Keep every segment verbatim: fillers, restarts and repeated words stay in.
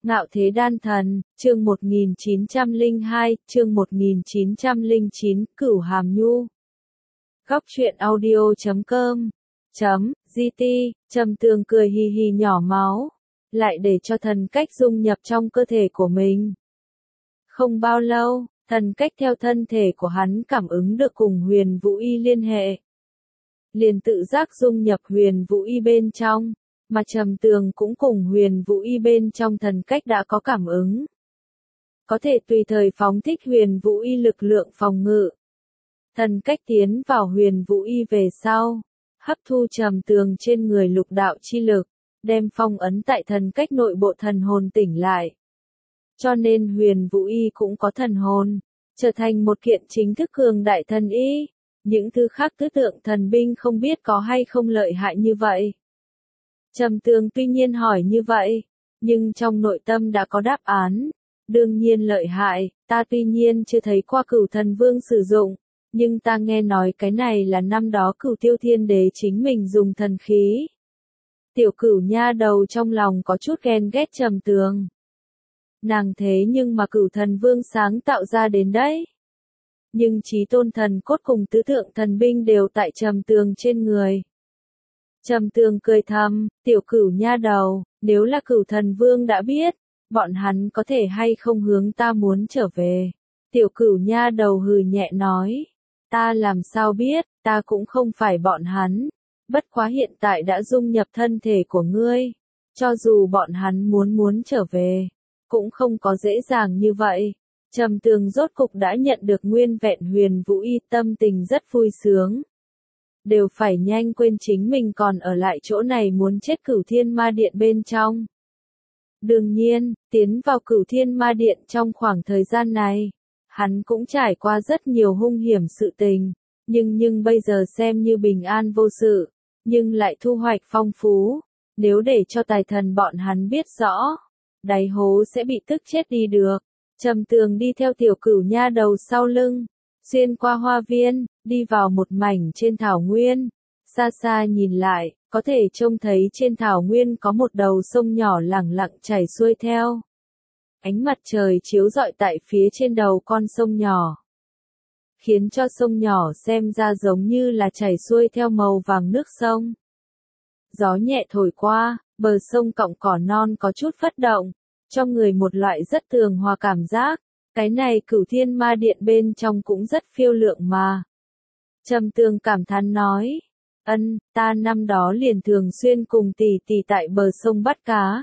Ngạo Thế Đan Thần, chương một nghìn chín trăm lẻ hai, chương một nghìn chín trăm lẻ chín, Cửu Hàm Nhu. Góc truyện audio chấm com, chấm, gt, Trầm Tường cười hì hì nhỏ máu, lại để cho thần cách dung nhập trong cơ thể của mình. Không bao lâu, thần cách theo thân thể của hắn cảm ứng được cùng Huyền Vũ Y liên hệ. Liền tự giác dung nhập Huyền Vũ Y bên trong. Mà Trầm Tường cũng cùng Huyền Vũ Y bên trong thần cách đã có cảm ứng. Có thể tùy thời phóng thích Huyền Vũ Y lực lượng phòng ngự. Thần cách tiến vào Huyền Vũ Y về sau, hấp thu Trầm Tường trên người lục đạo chi lực, đem phong ấn tại thần cách nội bộ thần hồn tỉnh lại. Cho nên Huyền Vũ Y cũng có thần hồn, trở thành một kiện chính thức cường đại thần y. Những thứ khác tứ tượng thần binh không biết có hay không lợi hại như vậy. Trầm Tường tuy nhiên hỏi như vậy, nhưng trong nội tâm đã có đáp án. Đương nhiên lợi hại, ta tuy nhiên chưa thấy qua Cửu Thần Vương sử dụng, nhưng ta nghe nói cái này là năm đó Cửu Tiêu Thiên Đế chính mình dùng thần khí. Tiểu Cửu nha đầu trong lòng có chút ghen ghét Trầm Tường. Nàng thế nhưng mà Cửu Thần Vương sáng tạo ra đến đấy. Nhưng Chí Tôn thần cốt cùng tứ tượng thần binh đều tại Trầm Tường trên người. Trầm Tường cười thầm, tiểu Cửu nha đầu, nếu là Cửu Thần Vương đã biết, bọn hắn có thể hay không hướng ta muốn trở về. Tiểu Cửu nha đầu hừ nhẹ nói, ta làm sao biết, ta cũng không phải bọn hắn. Bất quá hiện tại đã dung nhập thân thể của ngươi. Cho dù bọn hắn muốn muốn trở về, cũng không có dễ dàng như vậy. Trầm Tường rốt cục đã nhận được nguyên vẹn Huyền Vũ Y, tâm tình rất vui sướng. Đều phải nhanh quên chính mình còn ở lại chỗ này muốn chết Cửu Thiên Ma Điện bên trong. Đương nhiên, tiến vào Cửu Thiên Ma Điện trong khoảng thời gian này, hắn cũng trải qua rất nhiều hung hiểm sự tình, nhưng nhưng bây giờ xem như bình an vô sự, nhưng lại thu hoạch phong phú. Nếu để cho tài thần bọn hắn biết rõ, đáy hố sẽ bị tức chết đi được. Trầm Tường đi theo tiểu Cửu nha đầu sau lưng, xuyên qua hoa viên, đi vào một mảnh trên thảo nguyên. Xa xa nhìn lại, có thể trông thấy trên thảo nguyên có một đầu sông nhỏ lẳng lặng chảy xuôi theo. Ánh mặt trời chiếu rọi tại phía trên đầu con sông nhỏ, khiến cho sông nhỏ xem ra giống như là chảy xuôi theo màu vàng nước sông. Gió nhẹ thổi qua, bờ sông cọng cỏ non có chút phất động, cho người một loại rất tường hòa cảm giác. Cái này Cửu Thiên Ma Điện bên trong cũng rất phiêu lượng mà. Trầm Tường cảm thán nói, ân, ta năm đó liền thường xuyên cùng tỷ tỷ tại bờ sông bắt cá.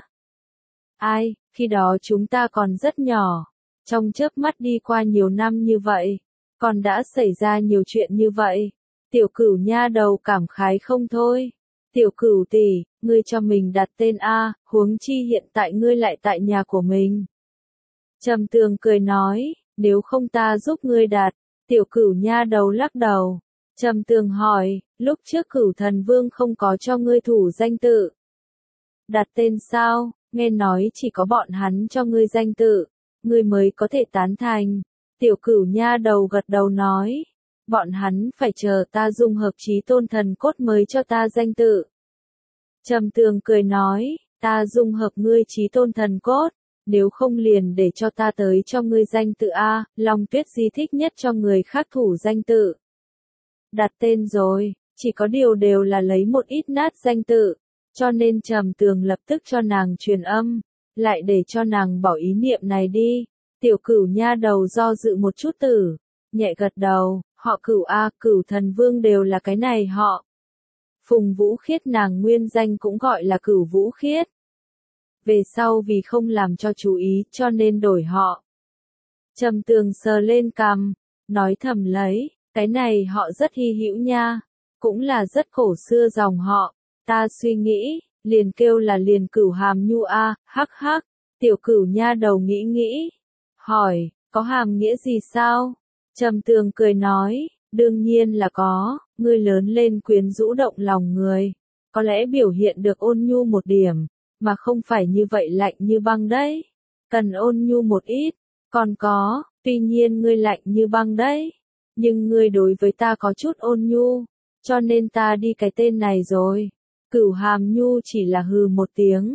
Ai, khi đó chúng ta còn rất nhỏ, trong chớp mắt đi qua nhiều năm như vậy, còn đã xảy ra nhiều chuyện như vậy. Tiểu Cửu nha đầu cảm khái không thôi. Tiểu Cửu tỷ, ngươi cho mình đặt tên A, huống chi hiện tại ngươi lại tại nhà của mình. Trầm Tường cười nói, nếu không ta giúp ngươi đặt. Tiểu Cửu nha đầu lắc đầu. Trầm Tường hỏi, lúc trước Cửu Thần Vương không có cho ngươi thủ danh tự. Đặt tên sao, nghe nói chỉ có bọn hắn cho ngươi danh tự, ngươi mới có thể tán thành. Tiểu Cửu nha đầu gật đầu nói, bọn hắn phải chờ ta dung hợp Chí Tôn thần cốt mới cho ta danh tự. Trầm Tường cười nói, ta dung hợp ngươi Chí Tôn thần cốt. Nếu không liền để cho ta tới cho ngươi danh tự A. Long Tuyết Di thích nhất cho người khác thủ danh tự. Đặt tên rồi, chỉ có điều đều là lấy một ít nát danh tự, cho nên Trầm Tường lập tức cho nàng truyền âm, lại để cho nàng bỏ ý niệm này đi. Tiểu Cửu nha đầu do dự một chút tử, nhẹ gật đầu, họ Cửu A, Cửu Thần Vương đều là cái này họ. Phùng Vũ Khiết nàng nguyên danh cũng gọi là Cửu Vũ Khiết. Về sau vì không làm cho chú ý cho nên đổi họ. Trầm Tường sờ lên cằm, nói thầm lấy, cái này họ rất hy hữu nha, cũng là rất cổ xưa dòng họ. Ta suy nghĩ, liền kêu là liền Cửu Hàm Nhu A, hắc hắc. Tiểu Cửu nha đầu nghĩ nghĩ, hỏi, có hàm nghĩa gì sao? Trầm Tường cười nói, đương nhiên là có, ngươi lớn lên quyến rũ động lòng người, có lẽ biểu hiện được ôn nhu một điểm. Mà không phải như vậy lạnh như băng đấy. Cần ôn nhu một ít. Còn có, tuy nhiên ngươi lạnh như băng đấy. Nhưng ngươi đối với ta có chút ôn nhu. Cho nên ta đi cái tên này rồi. Cửu Hàm Nhu chỉ là hừ một tiếng.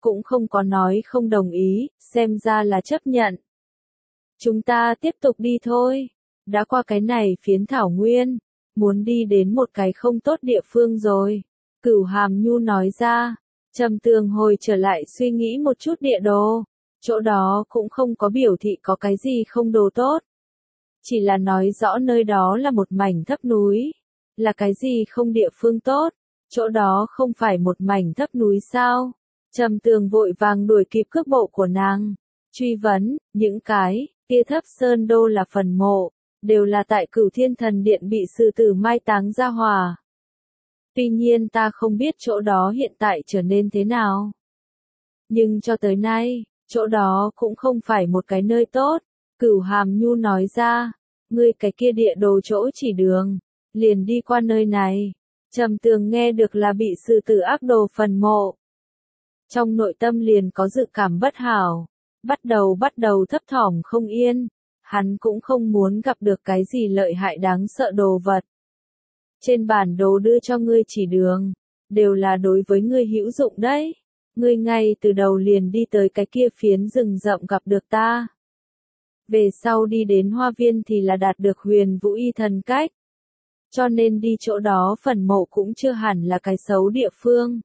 cũng không có nói không đồng ý, xem ra là chấp nhận. Chúng ta tiếp tục đi thôi. Đã qua cái này phiến thảo nguyên, muốn đi đến một cái không tốt địa phương rồi. Cửu Hàm Nhu nói ra. Trầm Tường hồi trở lại suy nghĩ một chút địa đồ. Chỗ đó cũng không có biểu thị có cái gì không đồ tốt. Chỉ là nói rõ nơi đó là một mảnh thấp núi. Là cái gì không địa phương tốt. Chỗ đó không phải một mảnh thấp núi sao? Trầm Tường vội vàng đuổi kịp cước bộ của nàng. Truy vấn, những cái, kia thấp sơn đô là phần mộ, đều là tại Cửu Thiên Thần Điện bị sư tử mai táng ra hòa. Tuy nhiên ta không biết chỗ đó hiện tại trở nên thế nào. Nhưng cho tới nay, chỗ đó cũng không phải một cái nơi tốt. Cửu Hàm Nhu nói ra, ngươi cái kia địa đồ chỗ chỉ đường, liền đi qua nơi này. Trầm Tường nghe được là bị sư tử ác đồ phần mộ. Trong nội tâm liền có dự cảm bất hảo, bắt đầu bắt đầu thấp thỏm không yên, hắn cũng không muốn gặp được cái gì lợi hại đáng sợ đồ vật. Trên bản đồ đưa cho ngươi chỉ đường, đều là đối với ngươi hữu dụng đấy. Ngươi ngay từ đầu liền đi tới cái kia phiến rừng rậm gặp được ta. Về sau đi đến hoa viên thì là đạt được huyền vũ y thần cách. Cho nên đi chỗ đó phần mộ cũng chưa hẳn là cái xấu địa phương.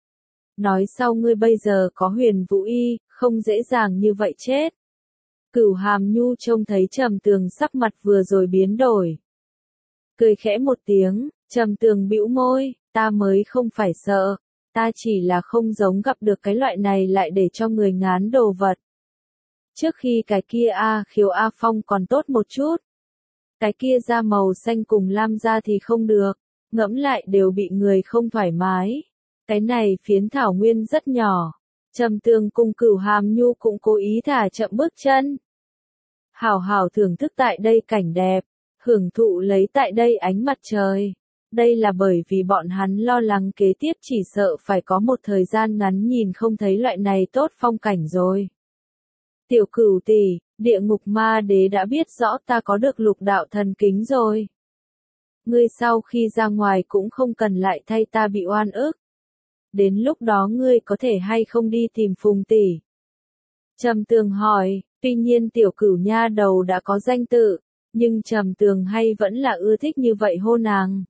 Nói sau ngươi bây giờ có huyền vũ y, không dễ dàng như vậy chết. Cửu Hàm Nhu trông thấy Trầm Tường sắc mặt vừa rồi biến đổi. Cười khẽ một tiếng, Trầm Tường bĩu môi, ta mới không phải sợ, ta chỉ là không giống gặp được cái loại này lại để cho người ngán đồ vật. Trước khi cái kia A Khiếu A Phong còn tốt một chút. Cái kia da màu xanh cùng lam da thì không được, ngẫm lại đều bị người không thoải mái. Cái này phiến thảo nguyên rất nhỏ. Trầm Tường cùng Cửu Hàm Nhu cũng cố ý thả chậm bước chân. Hảo hảo thưởng thức tại đây cảnh đẹp, hưởng thụ lấy tại đây ánh mặt trời. Đây là bởi vì bọn hắn lo lắng kế tiếp chỉ sợ phải có một thời gian ngắn nhìn không thấy loại này tốt phong cảnh rồi. Tiểu Cửu tỷ, địa ngục ma đế đã biết rõ ta có được lục đạo thần kính rồi. Ngươi sau khi ra ngoài cũng không cần lại thay ta bị oan ức. Đến lúc đó ngươi có thể hay không đi tìm Phùng tỷ? Trầm Tường hỏi, tuy nhiên tiểu Cửu nha đầu đã có danh tự, nhưng Trầm Tường hay vẫn là ưa thích như vậy hô nàng.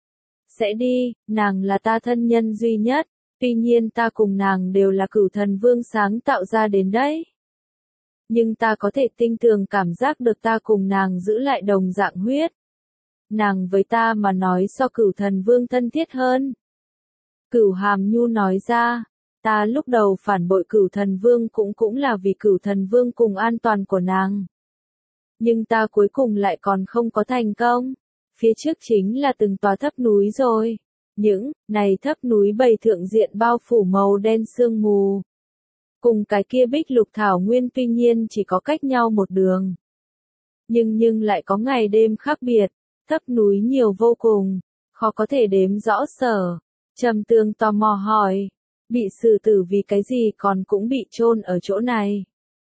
Sẽ đi, nàng là ta thân nhân duy nhất, tuy nhiên ta cùng nàng đều là Cửu Thần Vương sáng tạo ra đến đấy. Nhưng ta có thể tinh tường cảm giác được ta cùng nàng giữ lại đồng dạng huyết. Nàng với ta mà nói so Cửu Thần Vương thân thiết hơn. Cửu Hàm Nhu nói ra, ta lúc đầu phản bội Cửu Thần Vương cũng cũng là vì Cửu Thần Vương cùng an toàn của nàng. Nhưng ta cuối cùng lại còn không có thành công. Phía trước chính là từng tòa thấp núi rồi. Những, này thấp núi bầy thượng diện bao phủ màu đen sương mù. Cùng cái kia bích lục thảo nguyên tuy nhiên chỉ có cách nhau một đường. Nhưng nhưng lại có ngày đêm khác biệt, thấp núi nhiều vô cùng, khó có thể đếm rõ sở. Trầm Tường tò mò hỏi, bị xử tử vì cái gì còn cũng bị chôn ở chỗ này?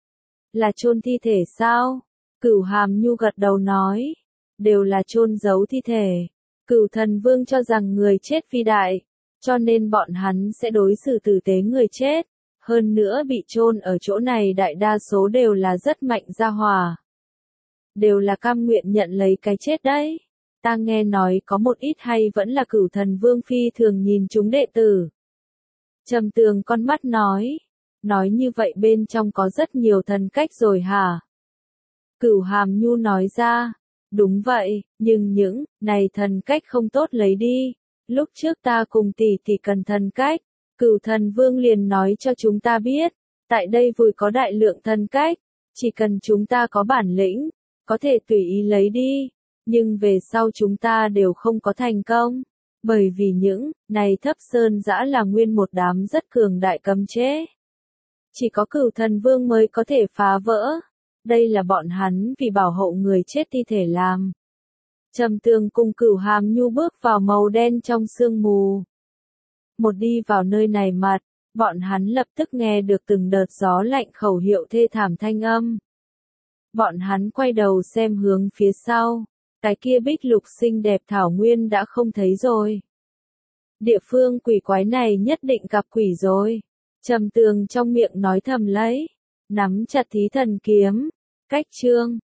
Là chôn thi thể sao? Cửu Hàm Nhu gật đầu nói, đều là chôn giấu thi thể. Cửu Thần Vương cho rằng người chết phi đại, cho nên bọn hắn sẽ đối xử tử tế người chết. Hơn nữa bị chôn ở chỗ này đại đa số đều là rất mạnh gia hỏa. Đều là cam nguyện nhận lấy cái chết đấy. Ta nghe nói có một ít hay vẫn là Cửu Thần Vương phi thường nhìn chúng đệ tử. Trầm Tường con mắt nói. Nói như vậy bên trong có rất nhiều thần cách rồi hả? Cửu Hàm Nhu nói ra. Đúng vậy, nhưng những, này thần cách không tốt lấy đi. Lúc trước ta cùng tỷ tỷ cần thần cách. Cửu Thần Vương liền nói cho chúng ta biết. Tại đây vùi có đại lượng thần cách. Chỉ cần chúng ta có bản lĩnh. Có thể tùy ý lấy đi. Nhưng về sau chúng ta đều không có thành công. Bởi vì những, này thấp sơn dã là nguyên một đám rất cường đại cấm chế. Chỉ có Cửu Thần Vương mới có thể phá vỡ. Đây là bọn hắn vì bảo hộ người chết thi thể làm. Trầm Tường cùng Cửu Hàm Nhu bước vào màu đen trong sương mù. Một đi vào nơi này mặt, bọn hắn lập tức nghe được từng đợt gió lạnh khẩu hiệu thê thảm thanh âm. Bọn hắn quay đầu xem hướng phía sau. Cái kia bích lục xinh đẹp thảo nguyên đã không thấy rồi. Địa phương quỷ quái này nhất định gặp quỷ rồi. Trầm Tường trong miệng nói thầm lấy, nắm chặt thí thần kiếm. Cách chương